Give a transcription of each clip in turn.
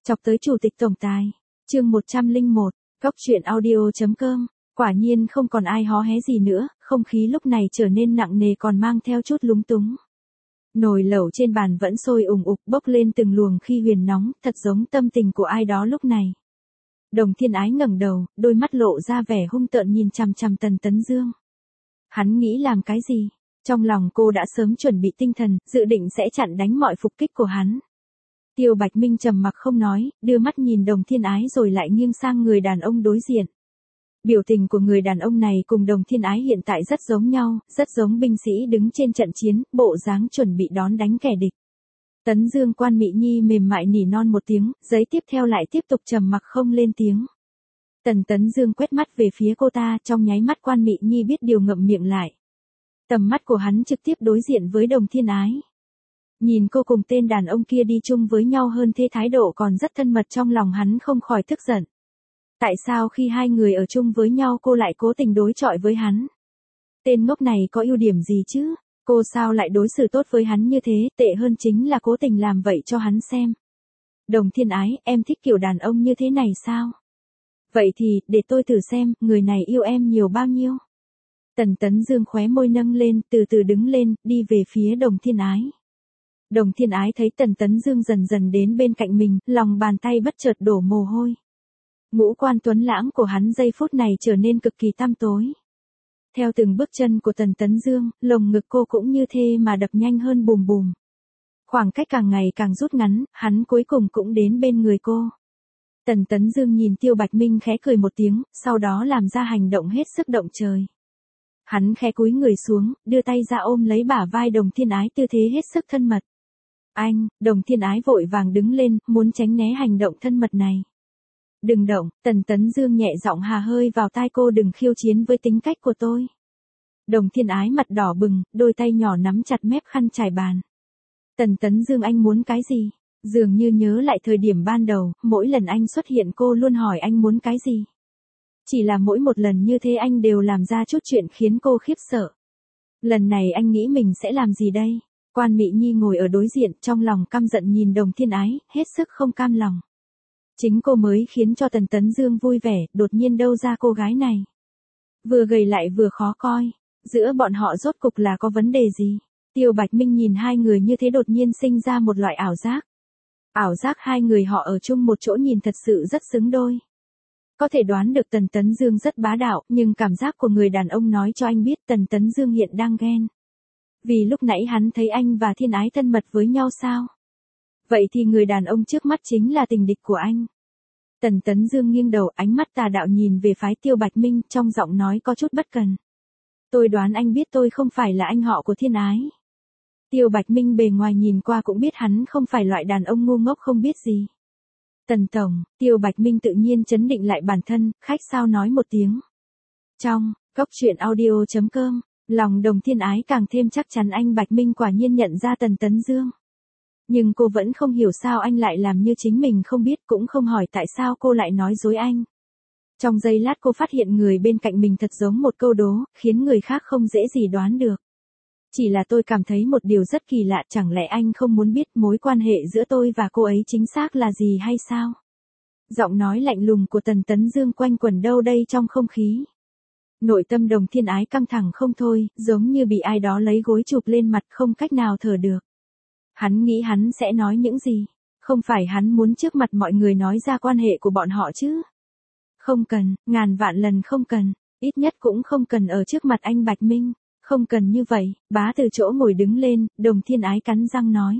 Chọc tới chủ tịch tổng tài. Chương 101, Góc truyện audio.com. Quả nhiên không còn ai hó hé gì nữa, không khí lúc này trở nên nặng nề còn mang theo chút lúng túng. Nồi lẩu trên bàn vẫn sôi ủng ục bốc lên từng luồng khi huyền nóng, thật giống tâm tình của ai đó lúc này. Đồng Thiên Ái ngẩng đầu, đôi mắt lộ ra vẻ hung tợn nhìn chằm chằm Tần Tấn Dương. Hắn nghĩ làm cái gì? Trong lòng cô đã sớm chuẩn bị tinh thần, dự định sẽ chặn đánh mọi phục kích của hắn. Tiêu Bạch Minh trầm mặc không nói, đưa mắt nhìn Đồng Thiên Ái rồi lại nghiêng sang người đàn ông đối diện. Biểu tình của người đàn ông này cùng Đồng Thiên Ái hiện tại rất giống nhau, rất giống binh sĩ đứng trên trận chiến, bộ dáng chuẩn bị đón đánh kẻ địch. Tấn Dương Quan Mị Nhi mềm mại nỉ non một tiếng, giấy tiếp theo lại tiếp tục trầm mặc không lên tiếng. Tấn Dương quét mắt về phía cô ta, trong nháy mắt Quan Mị Nhi biết điều ngậm miệng lại. Tầm mắt của hắn trực tiếp đối diện với Đồng Thiên Ái. Nhìn cô cùng tên đàn ông kia đi chung với nhau hơn thế thái độ còn rất thân mật, trong lòng hắn không khỏi tức giận. Tại sao khi hai người ở chung với nhau cô lại cố tình đối chọi với hắn? Tên ngốc này có ưu điểm gì chứ? Cô sao lại đối xử tốt với hắn như thế, tệ hơn chính là cố tình làm vậy cho hắn xem. Đồng Thiên Ái, em thích kiểu đàn ông như thế này sao? Vậy thì, để tôi thử xem, người này yêu em nhiều bao nhiêu? Tấn Dương khóe môi nâng lên, từ từ đứng lên, đi về phía Đồng Thiên Ái. Đồng Thiên Ái thấy Tấn Dương dần dần đến bên cạnh mình, lòng bàn tay bất chợt đổ mồ hôi. Ngũ quan tuấn lãng của hắn giây phút này trở nên cực kỳ tăm tối. Theo từng bước chân của Tấn Dương, lồng ngực cô cũng như thế mà đập nhanh hơn bùm bùm. Khoảng cách càng ngày càng rút ngắn, hắn cuối cùng cũng đến bên người cô. Tấn Dương nhìn Tiêu Bạch Minh khẽ cười một tiếng, sau đó làm ra hành động hết sức động trời. Hắn khẽ cúi người xuống, đưa tay ra ôm lấy bả vai Đồng Thiên Ái, tư thế hết sức thân mật. Anh, Đồng Thiên Ái vội vàng đứng lên, muốn tránh né hành động thân mật này. Đừng động, Tấn Dương nhẹ giọng hà hơi vào tai cô, đừng khiêu chiến với tính cách của tôi. Đồng Thiên Ái mặt đỏ bừng, đôi tay nhỏ nắm chặt mép khăn trải bàn. Tấn Dương, anh muốn cái gì? Dường như nhớ lại thời điểm ban đầu, mỗi lần anh xuất hiện cô luôn hỏi anh muốn cái gì. Chỉ là mỗi một lần như thế anh đều làm ra chút chuyện khiến cô khiếp sợ. Lần này anh nghĩ mình sẽ làm gì đây? Quan Mị Nhi ngồi ở đối diện, trong lòng căm giận nhìn Đồng Thiên Ái, hết sức không cam lòng. Chính cô mới khiến cho Tấn Dương vui vẻ, đột nhiên đâu ra cô gái này. Vừa gầy lại vừa khó coi, giữa bọn họ rốt cục là có vấn đề gì? Tiêu Bạch Minh nhìn hai người như thế đột nhiên sinh ra một loại ảo giác. Ảo giác hai người họ ở chung một chỗ nhìn thật sự rất xứng đôi. Có thể đoán được Tấn Dương rất bá đạo, nhưng cảm giác của người đàn ông nói cho anh biết Tấn Dương hiện đang ghen. Vì lúc nãy hắn thấy anh và Thiên Ái thân mật với nhau sao? Vậy thì người đàn ông trước mắt chính là tình địch của anh. Tấn Dương nghiêng đầu, ánh mắt tà đạo nhìn về phái Tiêu Bạch Minh, trong giọng nói có chút bất cần. Tôi đoán anh biết tôi không phải là anh họ của Thiên Ái. Tiêu Bạch Minh bề ngoài nhìn qua cũng biết hắn không phải loại đàn ông ngu ngốc không biết gì. Tần tổng, Tiêu Bạch Minh tự nhiên trấn định lại bản thân, khách sao nói một tiếng. Trong, Góc truyện audio.com, lòng Đồng Thiên Ái càng thêm chắc chắn anh Bạch Minh quả nhiên nhận ra Tấn Dương. Nhưng cô vẫn không hiểu sao anh lại làm như chính mình không biết, cũng không hỏi tại sao cô lại nói dối anh. Trong giây lát cô phát hiện người bên cạnh mình thật giống một câu đố, khiến người khác không dễ gì đoán được. Chỉ là tôi cảm thấy một điều rất kỳ lạ, chẳng lẽ anh không muốn biết mối quan hệ giữa tôi và cô ấy chính xác là gì hay sao? Giọng nói lạnh lùng của Tấn Dương quanh quẩn đâu đây trong không khí. Nội tâm Đồng Thiên Ái căng thẳng không thôi, giống như bị ai đó lấy gối chụp lên mặt, không cách nào thở được. Hắn nghĩ hắn sẽ nói những gì? Không phải hắn muốn trước mặt mọi người nói ra quan hệ của bọn họ chứ? Không cần, ngàn vạn lần không cần, ít nhất cũng không cần ở trước mặt anh Bạch Minh. Không cần như vậy, bá từ chỗ ngồi đứng lên, Đồng Thiên Ái cắn răng nói.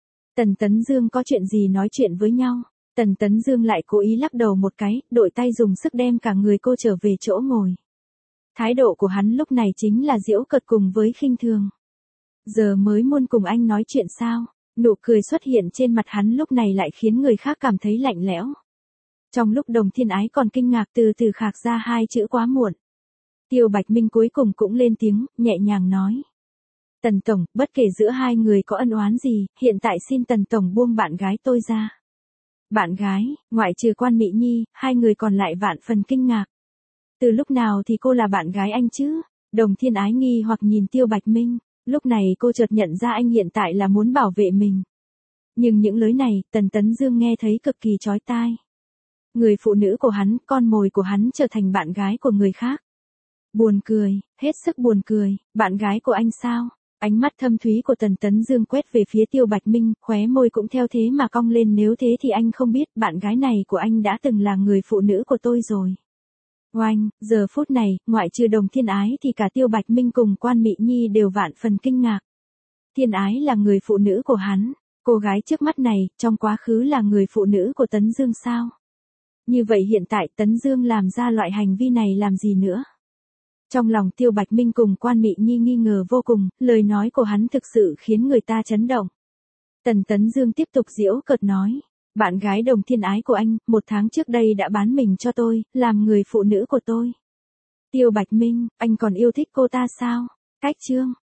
Tấn Dương có chuyện gì nói chuyện với nhau? Tấn Dương lại cố ý lắc đầu một cái, đội tay dùng sức đem cả người cô trở về chỗ ngồi. Thái độ của hắn lúc này chính là giễu cợt cùng với khinh thường. Giờ mới muốn cùng anh nói chuyện sao? Nụ cười xuất hiện trên mặt hắn lúc này lại khiến người khác cảm thấy lạnh lẽo. Trong lúc Đồng Thiên Ái còn kinh ngạc từ từ khạc ra hai chữ quá muộn. Tiêu Bạch Minh cuối cùng cũng lên tiếng, nhẹ nhàng nói. Tần tổng, bất kể giữa hai người có ân oán gì, hiện tại xin Tần tổng buông bạn gái tôi ra. Bạn gái, ngoại trừ Quan Mị Nhi, hai người còn lại vạn phần kinh ngạc. Từ lúc nào thì cô là bạn gái anh chứ? Đồng Thiên Ái nghi hoặc nhìn Tiêu Bạch Minh, lúc này cô chợt nhận ra anh hiện tại là muốn bảo vệ mình. Nhưng những lời này, Tần Tấn Dương nghe thấy cực kỳ chói tai. Người phụ nữ của hắn, con mồi của hắn trở thành bạn gái của người khác. Buồn cười, hết sức buồn cười, bạn gái của anh sao? Ánh mắt thâm thúy của Tần Tấn Dương quét về phía Tiêu Bạch Minh, khóe môi cũng theo thế mà cong lên, nếu thế thì anh không biết, bạn gái này của anh đã từng là người phụ nữ của tôi rồi. Oanh, giờ phút này, ngoại trừ Đồng Thiên Ái thì cả Tiêu Bạch Minh cùng Quan Mị Nhi đều vạn phần kinh ngạc. Thiên Ái là người phụ nữ của hắn, cô gái trước mắt này, trong quá khứ là người phụ nữ của Tấn Dương sao? Như vậy hiện tại Tấn Dương làm ra loại hành vi này làm gì nữa? Trong lòng Tiêu Bạch Minh cùng Quan Mị Nhi nghi ngờ vô cùng, lời nói của hắn thực sự khiến người ta chấn động. Tần Tấn Dương tiếp tục giễu cợt nói, bạn gái Đồng Thiên Ái của anh, 1 tháng trước đây đã bán mình cho tôi, làm người phụ nữ của tôi. Tiêu Bạch Minh, anh còn yêu thích cô ta sao? Cách chương